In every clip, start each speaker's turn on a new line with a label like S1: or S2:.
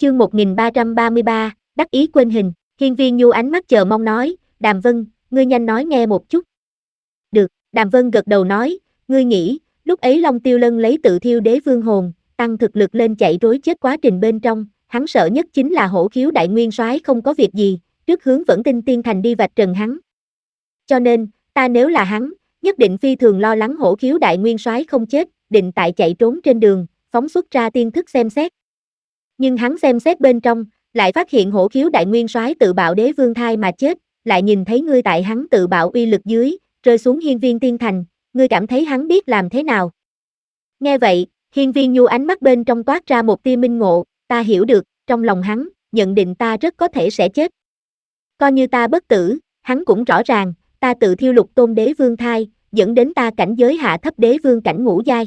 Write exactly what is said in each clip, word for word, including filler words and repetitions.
S1: Chương một nghìn ba trăm ba mươi ba, đắc ý quên hình, Hiên Viên Nhu ánh mắt chờ mong nói, Đàm Vân, ngươi nhanh nói nghe một chút. Được, Đàm Vân gật đầu nói, ngươi nghĩ, lúc ấy Long Tiêu Lân lấy tự thiêu đế vương hồn, tăng thực lực lên chạy trối chết quá trình bên trong, hắn sợ nhất chính là Hổ Khiếu đại nguyên soái không có việc gì, trước hướng Vẫn Tinh Tiên Thành đi vạch trần hắn. Cho nên, ta nếu là hắn, nhất định phi thường lo lắng Hổ Khiếu đại nguyên soái không chết, định tại chạy trốn trên đường, phóng xuất ra tiên thức xem xét. Nhưng hắn xem xét bên trong, lại phát hiện Hổ Khiếu đại nguyên soái tự bạo đế vương thai mà chết, lại nhìn thấy ngươi tại hắn tự bạo uy lực dưới, rơi xuống Hiên Viên Tiên Thành, ngươi cảm thấy hắn biết làm thế nào? Nghe vậy, Hiên Viên Nhu ánh mắt bên trong toát ra một tia minh ngộ, ta hiểu được, trong lòng hắn, nhận định ta rất có thể sẽ chết. Coi như ta bất tử, hắn cũng rõ ràng, ta tự thiêu lục tôn đế vương thai, dẫn đến ta cảnh giới hạ thấp đế vương cảnh ngũ giai.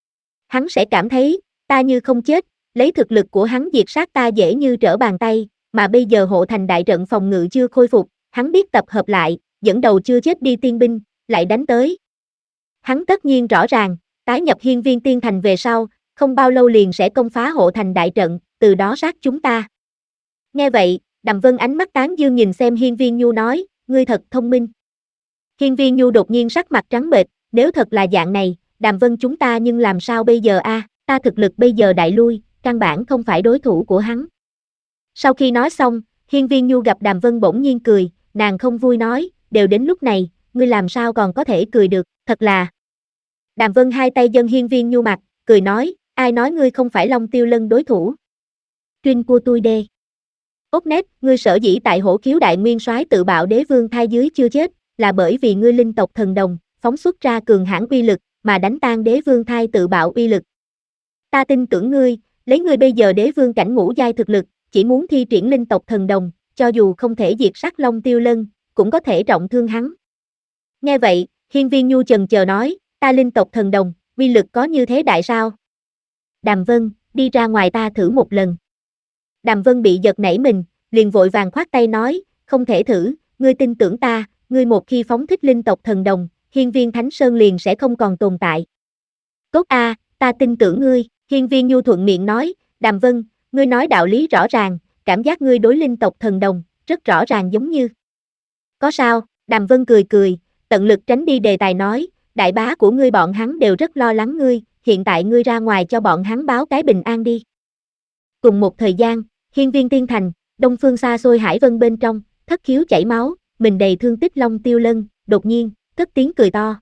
S1: Hắn sẽ cảm thấy, ta như không chết, lấy thực lực của hắn diệt sát ta dễ như trở bàn tay, mà bây giờ hộ thành đại trận phòng ngự chưa khôi phục, hắn biết tập hợp lại, dẫn đầu chưa chết đi tiên binh, lại đánh tới. Hắn tất nhiên rõ ràng, tái nhập Hiên Viên Tiên Thành về sau, không bao lâu liền sẽ công phá hộ thành đại trận, từ đó sát chúng ta. Nghe vậy, Đàm Vân ánh mắt tán dương nhìn xem Hiên Viên Nhu nói, ngươi thật thông minh. Hiên Viên Nhu đột nhiên sắc mặt trắng bệch, nếu thật là dạng này, Đàm Vân chúng ta nhưng làm sao bây giờ a? À? Ta thực lực bây giờ đại lui, căn bản không phải đối thủ của hắn. Sau khi nói xong, Hiên Viên Nhu gặp Đàm Vân bỗng nhiên cười, nàng không vui nói, đều đến lúc này, ngươi làm sao còn có thể cười được, thật là. Đàm Vân hai tay dâng Hiên Viên Nhu mặt, cười nói, ai nói ngươi không phải Long Tiêu Lân đối thủ? Trinh của tôi đê. Ốt nét, ngươi sở dĩ tại Hổ Khiếu đại nguyên soái tự bạo đế vương thai dưới chưa chết, là bởi vì ngươi linh tộc thần đồng, phóng xuất ra cường hãn uy lực, mà đánh tan đế vương thai tự bạo uy lực. Ta tin tưởng ngươi, lấy ngươi bây giờ đế vương cảnh ngũ giai thực lực, chỉ muốn thi triển linh tộc thần đồng, cho dù không thể diệt sát Long Tiêu Lân, cũng có thể trọng thương hắn. Nghe vậy, Hiên Viên Nhu chần chờ nói, ta linh tộc thần đồng, uy lực có như thế đại sao? Đàm Vân, đi ra ngoài ta thử một lần. Đàm Vân bị giật nảy mình, liền vội vàng khoát tay nói, không thể thử, ngươi tin tưởng ta, ngươi một khi phóng thích linh tộc thần đồng, Hiên Viên Thánh Sơn liền sẽ không còn tồn tại. Tốt a, ta tin tưởng ngươi, Hiên Viên Nhu thuận miệng nói, Đàm Vân, ngươi nói đạo lý rõ ràng, cảm giác ngươi đối linh tộc thần đồng, rất rõ ràng giống như. Có sao, Đàm Vân cười cười, tận lực tránh đi đề tài nói, đại bá của ngươi bọn hắn đều rất lo lắng ngươi, hiện tại ngươi ra ngoài cho bọn hắn báo cái bình an đi. Cùng một thời gian, Hiên Viên Tiên Thành, đông phương xa xôi hải vân bên trong, thất khiếu chảy máu, mình đầy thương tích Long Tiêu Lân, đột nhiên, cất tiếng cười to.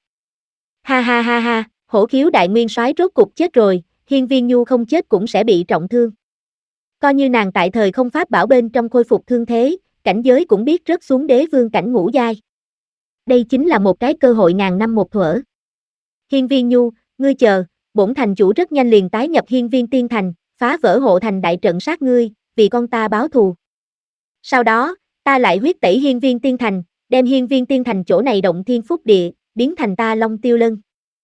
S1: Ha ha ha ha, Hổ Khiếu đại nguyên soái rốt cục chết rồi, Hiên Viên Nhu không chết cũng sẽ bị trọng thương. Coi như nàng tại thời không pháp bảo bên trong khôi phục thương thế, cảnh giới cũng biết rớt xuống đế vương cảnh ngũ giai. Đây chính là một cái cơ hội ngàn năm một thuở. Hiên Viên Nhu, ngươi chờ, bổn thành chủ rất nhanh liền tái nhập Hiên Viên Tiên Thành, phá vỡ hộ thành đại trận sát ngươi, vì con ta báo thù. Sau đó, ta lại huyết tẩy Hiên Viên Tiên Thành, đem Hiên Viên Tiên Thành chỗ này động thiên phúc địa, biến thành ta Long Tiêu Lân.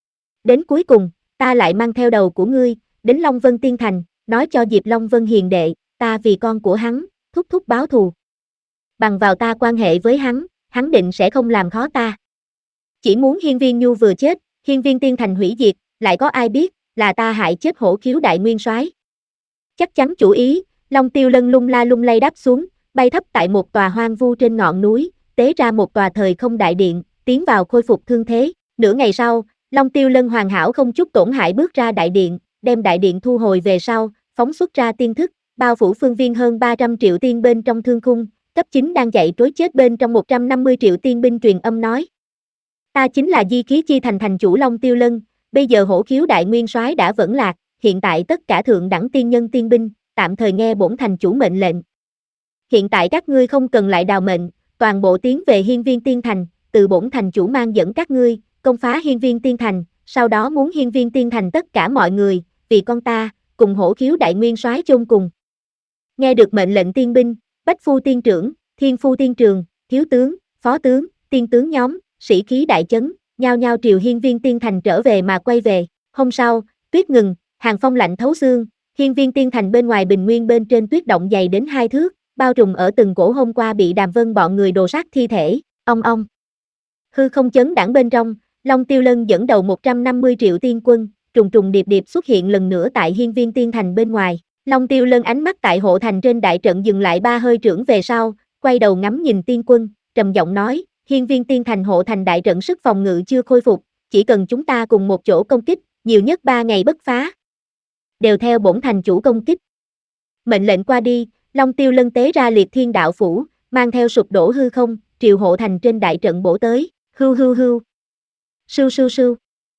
S1: Đến cuối cùng, ta lại mang theo đầu của ngươi, đến Long Vân Tiên Thành, nói cho Diệp Long Vân hiền đệ, ta vì con của hắn, thúc thúc báo thù. Bằng vào ta quan hệ với hắn, hắn định sẽ không làm khó ta. Chỉ muốn Hiên Viên Nhu vừa chết, Hiên Viên Tiên Thành hủy diệt, lại có ai biết, là ta hại chết Hổ Khiếu đại nguyên soái. Chắc chắn chủ ý, Long Tiêu Lân lung la lung lay đáp xuống, bay thấp tại một tòa hoang vu trên ngọn núi, tế ra một tòa thời không đại điện, tiến vào khôi phục thương thế. Nửa ngày sau, Long Tiêu Lân hoàn hảo không chút tổn hại bước ra đại điện, đem đại điện thu hồi về sau, phóng xuất ra tiên thức, bao phủ phương viên hơn ba trăm triệu tiên bên trong thương khung, cấp chín đang chạy trối chết bên trong một trăm năm mươi triệu tiên binh truyền âm nói. Ta chính là Di Khí Chi Thành thành chủ Long Tiêu Lân, bây giờ Hổ Khiếu đại nguyên soái đã vẫn lạc, hiện tại tất cả thượng đẳng tiên nhân tiên binh, tạm thời nghe bổn thành chủ mệnh lệnh. Hiện tại các ngươi không cần lại đào mệnh, toàn bộ tiến về Hiên Viên Tiên Thành, từ bổn thành chủ mang dẫn các ngươi, công phá Hiên Viên Tiên Thành, sau đó muốn Hiên Viên Tiên Thành tất cả mọi người, vì con ta, cùng Hổ Khiếu đại nguyên soái chôn cùng. Nghe được mệnh lệnh tiên binh, Bách Phu Tiên Trưởng, Thiên Phu Tiên Trường, Thiếu Tướng, Phó Tướng, Tiên Tướng nhóm, sĩ khí đại chấn, nhao nhao triều Hiên Viên Tiên Thành trở về mà quay về. Hôm sau, tuyết ngừng, hàng phong lạnh thấu xương, Hiên Viên Tiên Thành bên ngoài bình nguyên bên trên tuyết động dày đến hai thước, bao trùm ở từng cổ hôm qua bị Đàm Vân bọn người đồ sát thi thể, ong ong. Hư không chấn đảng bên trong, Long Tiêu Lân dẫn đầu một trăm năm mươi triệu tiên quân, trùng trùng điệp điệp xuất hiện lần nữa tại Hiên Viên Tiên Thành bên ngoài. Long Tiêu Lân ánh mắt tại hộ thành trên đại trận dừng lại ba hơi trưởng về sau, quay đầu ngắm nhìn tiên quân, trầm giọng nói, hiên viên tiên thành hộ thành đại trận sức phòng ngự chưa khôi phục, chỉ cần chúng ta cùng một chỗ công kích, nhiều nhất ba ngày bất phá. Đều theo bổn thành chủ công kích. Mệnh lệnh qua đi, Long Tiêu Lân tế ra liệt thiên đạo phủ, mang theo sụp đổ hư không, triều hộ thành trên đại trận bổ tới, hưu hưu hưu. Sưu sưu sưu.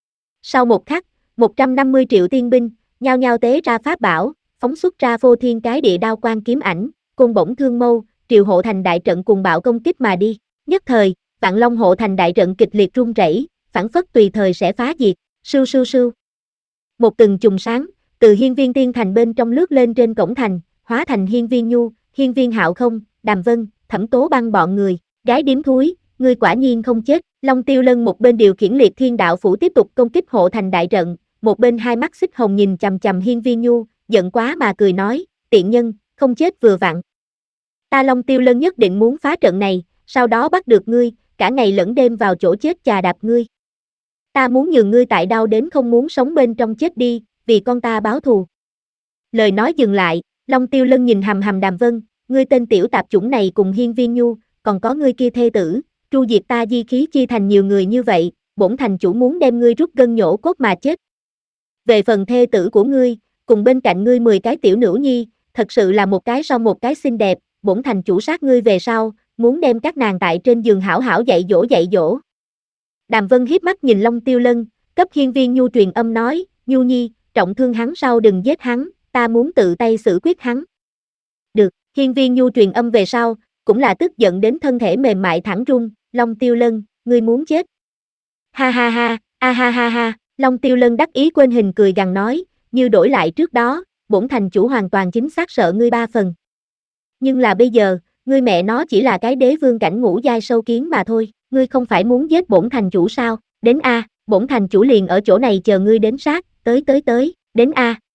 S1: Sau một khắc, một trăm năm mươi triệu tiên binh, nhao nhao tế ra pháp bảo, phóng xuất ra vô thiên cái địa đao quang kiếm ảnh, côn bổng thương mâu, triều hộ thành đại trận cùng bạo công kích mà đi. Nhất thời, Vạn Long hộ thành đại trận kịch liệt rung rẩy, phảng phất tùy thời sẽ phá diệt, sưu sưu sưu. Một từng chùm sáng, từ hiên viên tiên thành bên trong lướt lên trên cổng thành, hóa thành hiên viên nhu, hiên viên hạo không, Đàm Vân, Thẩm Tố Băng bọn người, gái điếm thúi, ngươi quả nhiên không chết. Long Tiêu Lân một bên điều khiển liệt thiên đạo phủ tiếp tục công kích hộ thành đại trận, một bên hai mắt xích hồng nhìn chằm chằm hiên viên nhu, giận quá mà cười nói, tiện nhân, không chết vừa vặn. Ta Long Tiêu Lân nhất định muốn phá trận này, sau đó bắt được ngươi, cả ngày lẫn đêm vào chỗ chết chà đạp ngươi. Ta muốn nhường ngươi tại đau đến không muốn sống bên trong chết đi, vì con ta báo thù. Lời nói dừng lại, Long Tiêu Lân nhìn hầm hầm Đàm Vân, ngươi tên tiểu tạp chủng này cùng hiên viên nhu, còn có ngươi kia thê tử, tru diệt ta di khí chia thành nhiều người như vậy, bổn thành chủ muốn đem ngươi rút gân nhổ cốt mà chết. Về phần thê tử của ngươi, cùng bên cạnh ngươi mười cái tiểu nữ nhi, thật sự là một cái sau một cái xinh đẹp, bổn thành chủ sát ngươi về sau, muốn đem các nàng tại trên giường hảo hảo dạy dỗ dạy dỗ. Đàm Vân hiếp mắt nhìn Long Tiêu Lân, cấp hiên viên nhu truyền âm nói, nhu nhi, trọng thương hắn sau đừng giết hắn, ta muốn tự tay xử quyết hắn. Được, hiên viên nhu truyền âm về sau, cũng là tức giận đến thân thể mềm mại thẳng run, Long Tiêu Lân, ngươi muốn chết. Ha ha ha, a ha ha ha, Long Tiêu Lân đắc ý quên hình cười gằn nói, như đổi lại trước đó, bổn thành chủ hoàn toàn chính xác sợ ngươi ba phần. Nhưng là bây giờ, ngươi mẹ nó chỉ là cái đế vương cảnh ngũ giai sâu kiến mà thôi, ngươi không phải muốn giết bổn thành chủ sao, đến a, bổn thành chủ liền ở chỗ này chờ ngươi đến sát, tới tới tới, đến a.